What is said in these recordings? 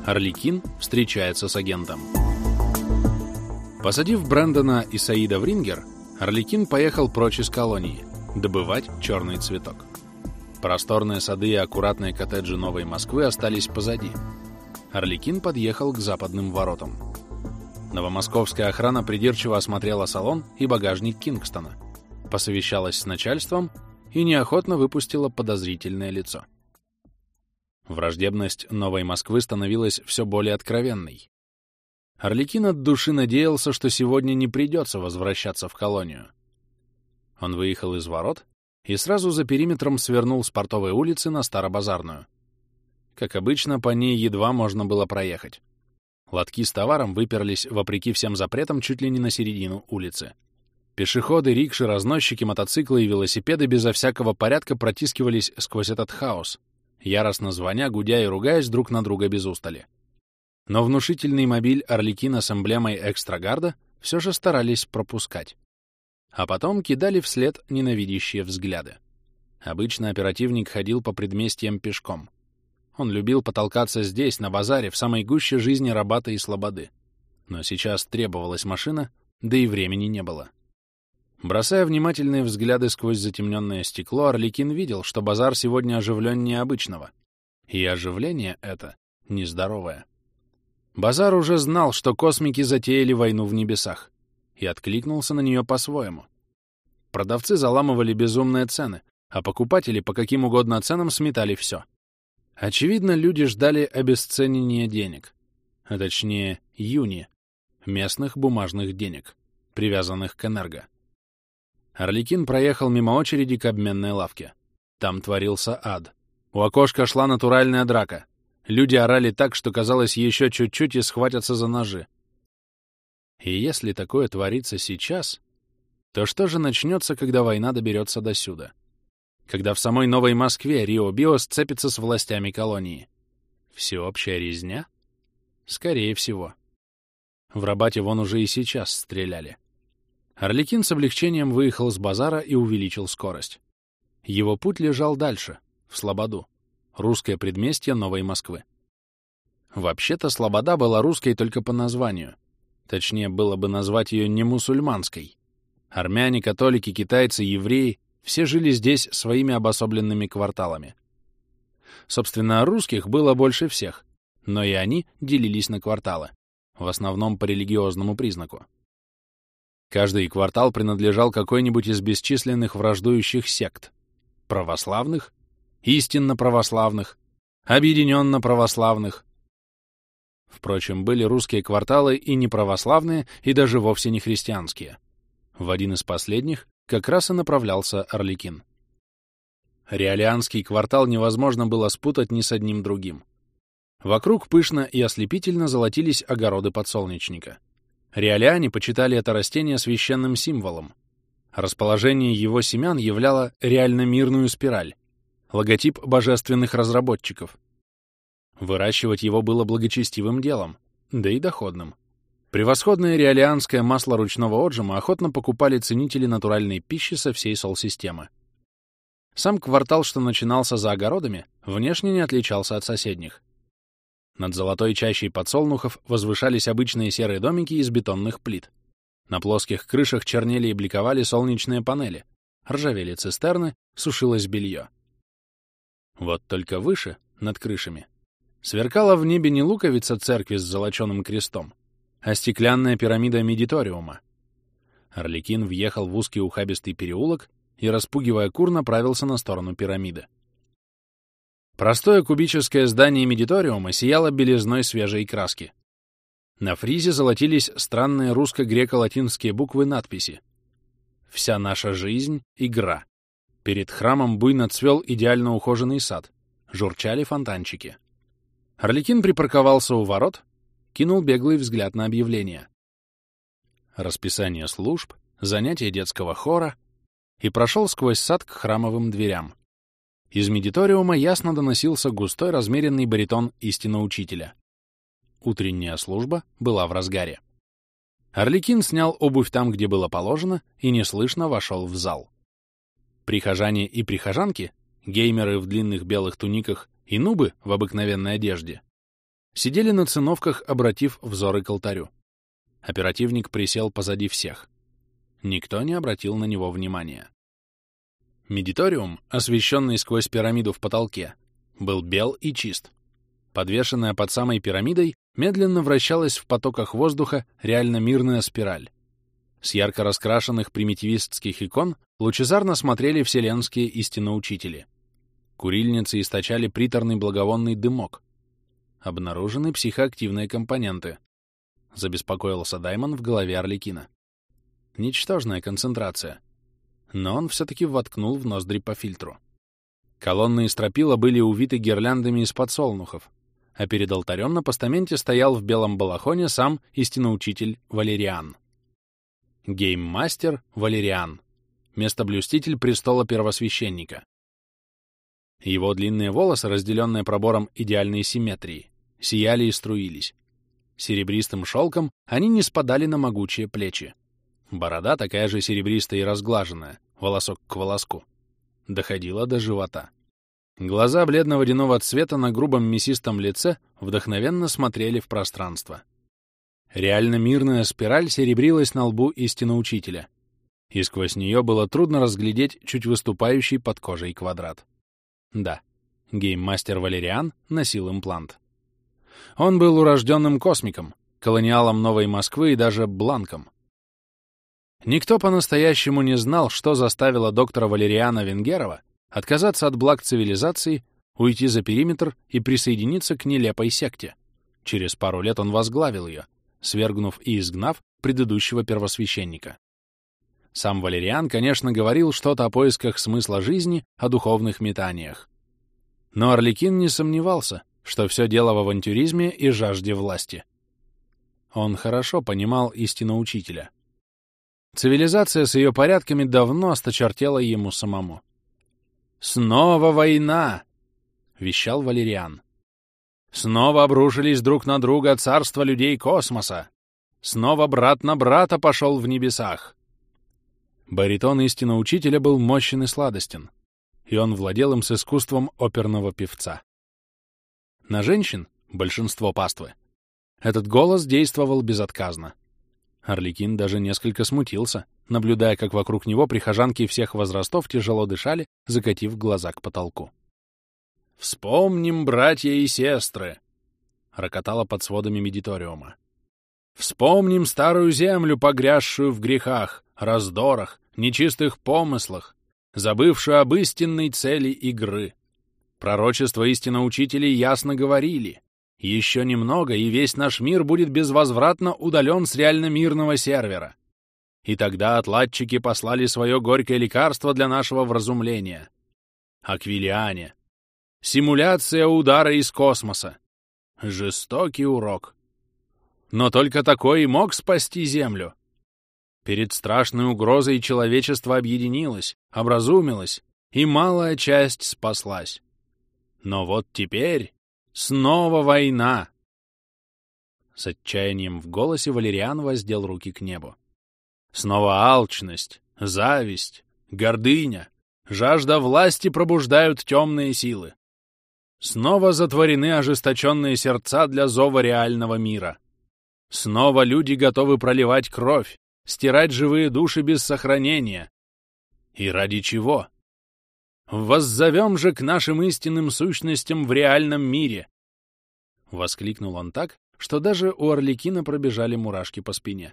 Арлекин встречается с агентом. Посадив Брэндона и Саида в Рингер, Арлекин поехал прочь из колонии добывать черный цветок. Просторные сады и аккуратные коттеджи Новой Москвы остались позади. Арлекин подъехал к западным воротам. Новомосковская охрана придирчиво осмотрела салон и багажник Кингстона, посовещалась с начальством и неохотно выпустила подозрительное лицо. Враждебность Новой Москвы становилась все более откровенной. Арлекин от души надеялся, что сегодня не придется возвращаться в колонию. Он выехал из ворот и сразу за периметром свернул с Портовой улицы на Старобазарную. Как обычно, по ней едва можно было проехать. Лотки с товаром выперлись, вопреки всем запретам, чуть ли не на середину улицы. Пешеходы, рикши, разносчики, мотоциклы и велосипеды безо всякого порядка протискивались сквозь этот хаос, яростно звоня, гудя и ругаясь друг на друга без устали. Но внушительный мобиль Арлекина с эмблемой экстрагарда все же старались пропускать. А потом кидали вслед ненавидящие взгляды. Обычно оперативник ходил по предместьям пешком. Он любил потолкаться здесь, на базаре, в самой гуще жизни Рабата и Слободы. Но сейчас требовалась машина, да и времени не было. Бросая внимательные взгляды сквозь затемненное стекло, Арлекин видел, что базар сегодня оживленнее обычного. И оживление это нездоровое. Базар уже знал, что космики затеяли войну в небесах, и откликнулся на нее по-своему. Продавцы заламывали безумные цены, а покупатели по каким угодно ценам сметали все. Очевидно, люди ждали обесценения денег, а точнее юни, местных бумажных денег, привязанных к энерго. Арлекин проехал мимо очереди к обменной лавке. Там творился ад. У окошка шла натуральная драка. Люди орали так, что казалось, еще чуть-чуть и схватятся за ножи. И если такое творится сейчас, то что же начнется, когда война доберется досюда? Когда в самой Новой Москве Рио-Био сцепится с властями колонии? Всеобщая резня? Скорее всего. В Рабате вон уже и сейчас стреляли. Арлекин с облегчением выехал с базара и увеличил скорость. Его путь лежал дальше, в Слободу, русское предместье Новой Москвы. Вообще-то Слобода была русской только по названию. Точнее, было бы назвать ее не мусульманской. Армяне, католики, китайцы, евреи — все жили здесь своими обособленными кварталами. Собственно, русских было больше всех, но и они делились на кварталы, в основном по религиозному признаку. Каждый квартал принадлежал какой-нибудь из бесчисленных враждующих сект — православных, истинно православных, объединенно православных. Впрочем, были русские кварталы и неправославные, и даже вовсе не христианские. В один из последних как раз и направлялся Арлекин. Реалианский квартал невозможно было спутать ни с одним другим. Вокруг пышно и ослепительно золотились огороды подсолнечника. Реалиане почитали это растение священным символом. Расположение его семян являло реально мирную спираль, логотип божественных разработчиков. Выращивать его было благочестивым делом, да и доходным. Превосходное реалианское масло ручного отжима охотно покупали ценители натуральной пищи со всей Сол-системы. Сам квартал, что начинался за огородами, внешне не отличался от соседних. Над золотой чащей подсолнухов возвышались обычные серые домики из бетонных плит. На плоских крышах чернели и бликовали солнечные панели, ржавели цистерны, сушилось белье. Вот только выше, над крышами, сверкала в небе не луковица церкви с золоченым крестом, а стеклянная пирамида Медиториума. Арлекин въехал в узкий ухабистый переулок и, распугивая кур, направился на сторону пирамиды. Простое кубическое здание Медиториума сияло белизной свежей краски. На фризе золотились странные русско-греко-латинские буквы надписи. «Вся наша жизнь — игра». Перед храмом буйно цвел идеально ухоженный сад, журчали фонтанчики. Арлекин припарковался у ворот, кинул беглый взгляд на объявление. Расписание служб, занятия детского хора и прошел сквозь сад к храмовым дверям. Из Медиториума ясно доносился густой размеренный баритон истинноучителя. Утренняя служба была в разгаре. Арлекин снял обувь там, где было положено, и неслышно вошел в зал. Прихожане и прихожанки, геймеры в длинных белых туниках и нубы в обыкновенной одежде, сидели на циновках, обратив взоры к алтарю. Оперативник присел позади всех. Никто не обратил на него внимания. Медиториум, освещенный сквозь пирамиду в потолке, был бел и чист. Подвешенная под самой пирамидой, медленно вращалась в потоках воздуха реально мирная спираль. С ярко раскрашенных примитивистских икон лучезарно смотрели вселенские истиноучители. Курильницы источали приторный благовонный дымок. Обнаружены психоактивные компоненты. Забеспокоился Даймон в голове Арлекина. Ничтожная концентрация. Но он все-таки воткнул в ноздри по фильтру. Колонны и стропила были увиты гирляндами из подсолнухов, а перед алтарем на постаменте стоял в белом балахоне сам истинноучитель Валериан. Гейммастер Валериан, местоблюститель престола первосвященника. Его длинные волосы, разделенные пробором идеальной симметрии, сияли и струились. Серебристым шелком они не спадали на могучие плечи. Борода, такая же серебристая и разглаженная, волосок к волоску, доходила до живота. Глаза бледно-водяного цвета на грубом мясистом лице вдохновенно смотрели в пространство. Реально мирная спираль серебрилась на лбу истинноучителя, и сквозь нее было трудно разглядеть чуть выступающий под кожей квадрат. Да, гейммастер Валериан носил имплант. Он был урожденным космиком, колониалом Новой Москвы и даже бланком. Никто по-настоящему не знал, что заставило доктора Валериана Венгерова отказаться от благ цивилизации, уйти за периметр и присоединиться к нелепой секте. Через пару лет он возглавил ее, свергнув и изгнав предыдущего первосвященника. Сам Валериан, конечно, говорил что-то о поисках смысла жизни, о духовных метаниях. Но Арлекин не сомневался, что все дело в авантюризме и жажде власти. Он хорошо понимал истину учителя. Цивилизация с ее порядками давно осточертела ему самому. «Снова война!» — вещал Валериан. «Снова обрушились друг на друга царства людей космоса! Снова брат на брата пошел в небесах!» Баритон истинно учителя был мощен и сладостен, и он владел им с искусством оперного певца. На женщин, большинство паствы, этот голос действовал безотказно. Арлекин даже несколько смутился, наблюдая, как вокруг него прихожанки всех возрастов тяжело дышали, закатив глаза к потолку. «Вспомним, братья и сестры!» — рокотало под сводами медиториума. «Вспомним старую землю, погрязшую в грехах, раздорах, нечистых помыслах, забывшую об истинной цели игры. Пророчества истинноучителей ясно говорили: еще немного, и весь наш мир будет безвозвратно удален с реально мирного сервера. И тогда отладчики послали свое горькое лекарство для нашего вразумления. Аквилиане. Симуляция удара из космоса. Жестокий урок. Но только такой и мог спасти Землю. Перед страшной угрозой человечество объединилось, образумилось, и малая часть спаслась. Но вот теперь снова война!» С отчаянием в голосе Валериан воздел руки к небу. «Снова алчность, зависть, гордыня, жажда власти пробуждают темные силы. Снова затворены ожесточенные сердца для зова реального мира. Снова люди готовы проливать кровь, стирать живые души без сохранения. И ради чего? Воззовем же к нашим истинным сущностям в реальном мире!» Воскликнул он так, что даже у Арлекина пробежали мурашки по спине.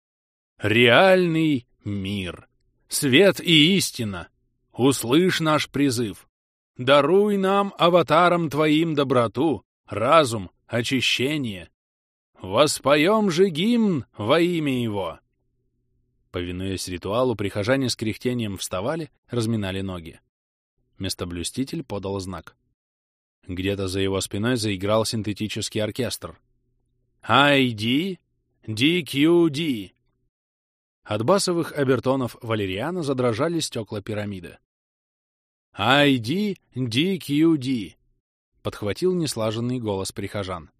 «Реальный мир! Свет и истина! Услышь наш призыв! Даруй нам, аватарам твоим, доброту, разум, очищение! Воспоем же гимн во имя его!» Повинуясь ритуалу, прихожане с кряхтением вставали, разминали ноги. Местоблюститель подал знак. Где-то за его спиной заиграл синтетический оркестр. «ID, DQD!» От басовых обертонов Валериана задрожали стекла пирамиды. «ID, DQD!» — подхватил неслаженный голос прихожан.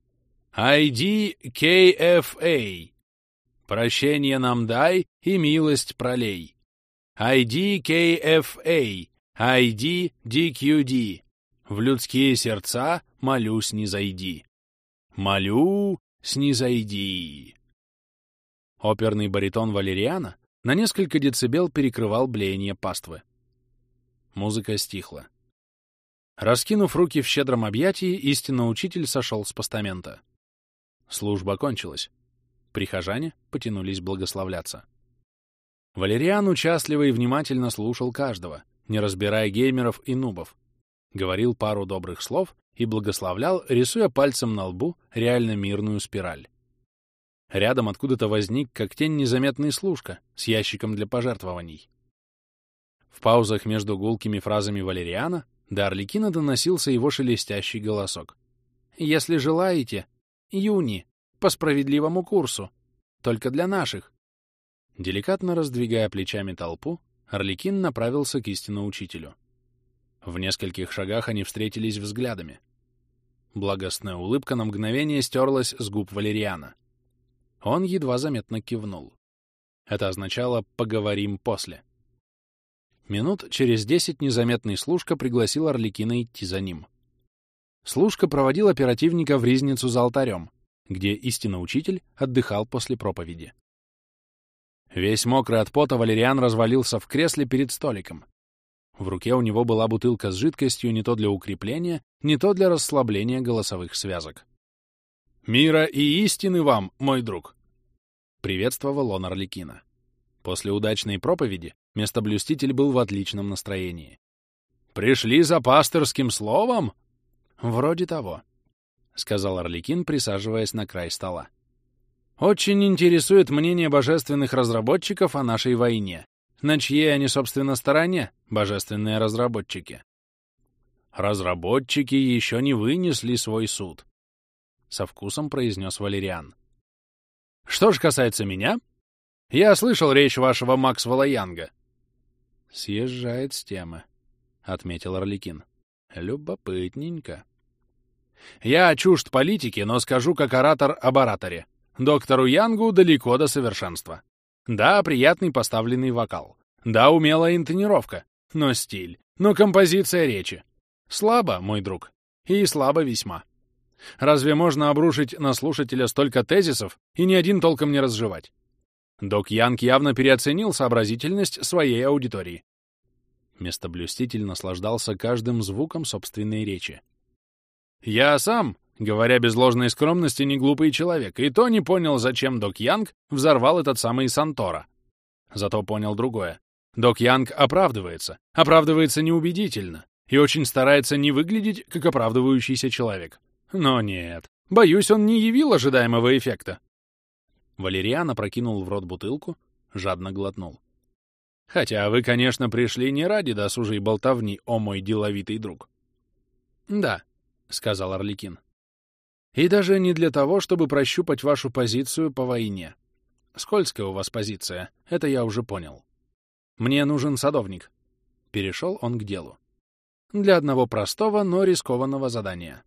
«ID, KFA! Прощение нам дай и милость пролей! ID, KFA! ID, DQD! В людские сердца молюсь не зайди!» Молю, снизойди. Оперный баритон Валериана на несколько децибел перекрывал блеяние паствы. Музыка стихла. Раскинув руки в щедром объятии, истинно учитель сошел с постамента. Служба кончилась. Прихожане потянулись благословляться. Валериан участливо и внимательно слушал каждого, не разбирая геймеров и нубов, говорил пару добрых слов и благословлял, рисуя пальцем на лбу реально мирную спираль. Рядом откуда-то возник, как тень, незаметный служка с ящиком для пожертвований. В паузах между гулкими фразами Валериана до Арлекина доносился его шелестящий голосок. «Если желаете, юни, по справедливому курсу, только для наших». Деликатно раздвигая плечами толпу, Арлекин направился к истинному учителю. В нескольких шагах они встретились взглядами. Благостная улыбка на мгновение стерлась с губ Валериана. Он едва заметно кивнул. Это означало «поговорим после». Минут через 10 незаметный служка пригласил Арлекина идти за ним. Служка проводил оперативника в ризницу за алтарем, где истинный учитель отдыхал после проповеди. Весь мокрый от пота Валериан развалился в кресле перед столиком. В руке у него была бутылка с жидкостью не то для укрепления, не то для расслабления голосовых связок. «Мира и истины вам, мой друг!» — приветствовал он Арлекина. После удачной проповеди местоблюститель был в отличном настроении. «Пришли за пастырским словом?» «Вроде того», — сказал Арлекин, присаживаясь на край стола. «Очень интересует мнение божественных разработчиков о нашей войне. На чьей они, собственно, стороне, божественные разработчики?» «Разработчики еще не вынесли свой суд», — со вкусом произнес Валериан. «Что ж касается меня, я слышал речь вашего Максвелла Янга». «Съезжает с темы», — отметил Арлекин. «Любопытненько». «Я чужд политики, но скажу как оратор об ораторе. Доктору Янгу далеко до совершенства. Да, приятный поставленный вокал. Да, умелая интонировка. Но стиль. Но композиция речи. Слабо, мой друг. И слабо весьма. Разве можно обрушить на слушателя столько тезисов и ни один толком не разжевать? Док Янг явно переоценил сообразительность своей аудитории. Местоблюститель наслаждался каждым звуком собственной речи. «Я сам, говоря без ложной скромности, не глупый человек, и то не понял, зачем Док Янг взорвал этот самый Сантора. Зато понял другое. Док Янг оправдывается неубедительно и очень старается не выглядеть как оправдывающийся человек. Но нет, боюсь, он не явил ожидаемого эффекта». Валериан опрокинул в рот бутылку, жадно глотнул. «Хотя вы, конечно, пришли не ради досужей болтовни, о мой деловитый друг». «Да», — сказал Арлекин. «И даже не для того, чтобы прощупать вашу позицию по войне. Скользкая у вас позиция, это я уже понял. Мне нужен садовник». Перешел он к делу. «Для одного простого, но рискованного задания».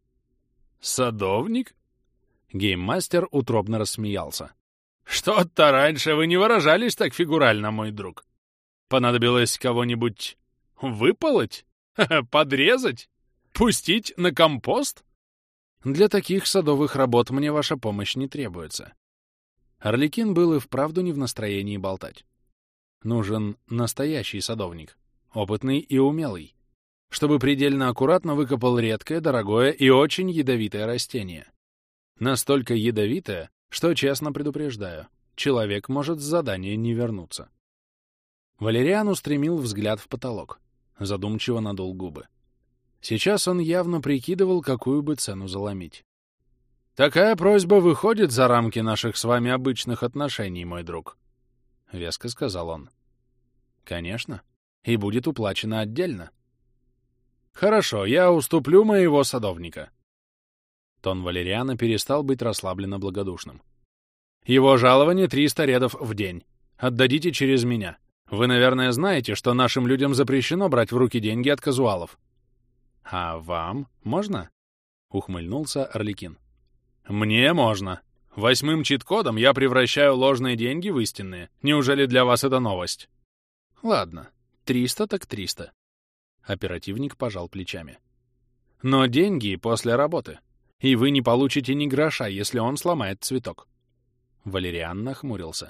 «Садовник?» Гейммастер утробно рассмеялся. «Что-то раньше вы не выражались так фигурально, мой друг. Понадобилось кого-нибудь выполоть? Подрезать? Пустить на компост?» «Для таких садовых работ мне ваша помощь не требуется». Арлекин был и вправду не в настроении болтать. Нужен настоящий садовник, опытный и умелый, чтобы предельно аккуратно выкопал редкое, дорогое и очень ядовитое растение. Настолько ядовитое, что, честно предупреждаю, человек может с задания не вернуться. Валериан устремил взгляд в потолок, задумчиво надул губы. Сейчас он явно прикидывал, какую бы цену заломить. «Такая просьба выходит за рамки наших с вами обычных отношений, мой друг», — веско сказал он. «Конечно, и будет уплачено отдельно». «Хорошо, я уступлю моего садовника». Тон Валериана перестал быть расслабленно благодушным. «Его жалование 300 редов в день. Отдадите через меня. Вы, наверное, знаете, что нашим людям запрещено брать в руки деньги от казуалов». «А вам можно?» — ухмыльнулся Арлекин. «Мне можно. 8-м чит-кодом я превращаю ложные деньги в истинные. Неужели для вас это новость?» «Ладно, 300 так 300». Оперативник пожал плечами. «Но деньги после работы. и вы не получите ни гроша, если он сломает цветок. Валериан нахмурился.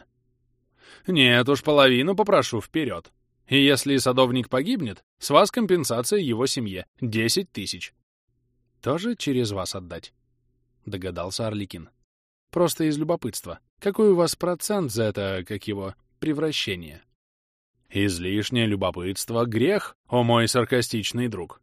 Нет уж, половину попрошу вперед. И если садовник погибнет, с вас компенсация его семье — 10 тысяч. Тоже через вас отдать? Догадался Арлекин. Просто из любопытства. Какой у вас процент за это, как его, превращение? Излишнее любопытство — грех, о мой саркастичный друг.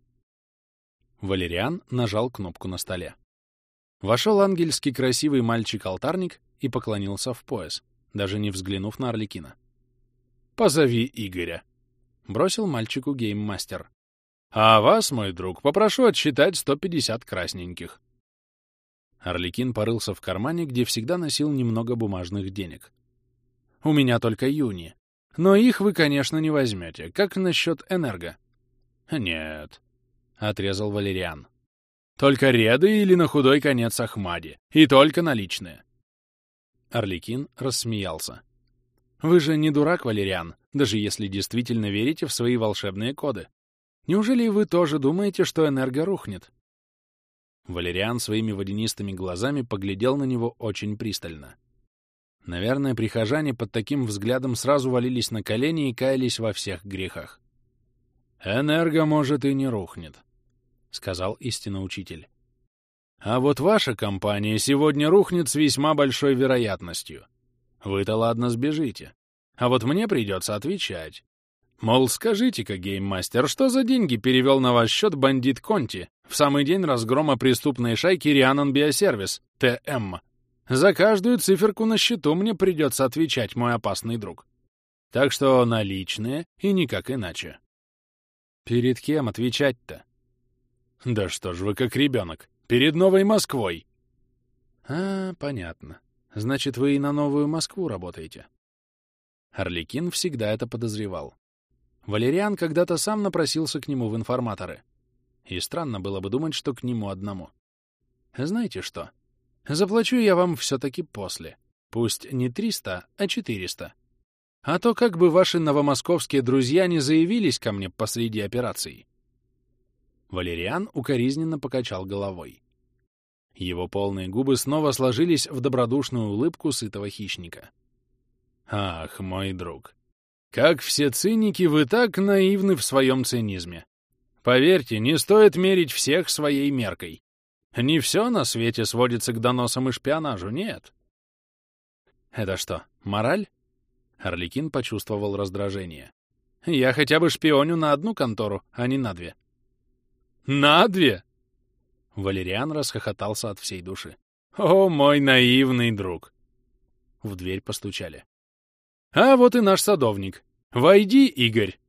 Валериан нажал кнопку на столе. Вошел ангельски красивый мальчик-алтарник и поклонился в пояс, даже не взглянув на Арлекина. «Позови Игоря», — бросил мальчику гейммастер. «А вас, мой друг, попрошу отсчитать 150 красненьких». Арлекин порылся в кармане, где всегда носил немного бумажных денег. «У меня только юни. Но их вы, конечно, не возьмете. Как насчет энерго?» «Нет», — отрезал Валериан. «Только реды или на худой конец Ахмади. И только наличные». Арлекин рассмеялся. «Вы же не дурак, Валериан, даже если действительно верите в свои волшебные коды. Неужели вы тоже думаете, что энерго рухнет?» Валериан своими водянистыми глазами поглядел на него очень пристально. Наверное, прихожане под таким взглядом сразу валились на колени и каялись во всех грехах. «Энерго, может, и не рухнет», — сказал истинно учитель. «А вот ваша компания сегодня рухнет с весьма большой вероятностью. Вы-то ладно сбежите, а вот мне придется отвечать. Мол, скажите-ка, гейммастер, что за деньги перевел на ваш счет бандит Конти в самый день разгрома преступной шайки Рианон Биосервис, ТМ? За каждую циферку на счету мне придется отвечать, мой опасный друг. Так что наличные и никак иначе». «Перед кем отвечать-то?» «Да что ж вы как ребенок, перед Новой Москвой!» «А, понятно. Значит, вы и на Новую Москву работаете». Арлекин всегда это подозревал. Валериан когда-то сам напросился к нему в информаторы. И странно было бы думать, что к нему одному. «Знаете что? Заплачу я вам все-таки после. Пусть не 300, а 400. А то как бы ваши новомосковские друзья не заявились ко мне посреди операции». Валериан укоризненно покачал головой. Его полные губы снова сложились в добродушную улыбку сытого хищника. «Ах, мой друг, как все циники, вы так наивны в своем цинизме. Поверьте, не стоит мерить всех своей меркой. Не все на свете сводится к доносам и шпионажу, нет». «Это что, мораль?» Арлекин почувствовал раздражение. «Я хотя бы шпионю на одну контору, а не на две». «На две?» Валериан расхохотался от всей души. «О, мой наивный друг!» В дверь постучали. «А вот и наш садовник. Войди, Игорь!»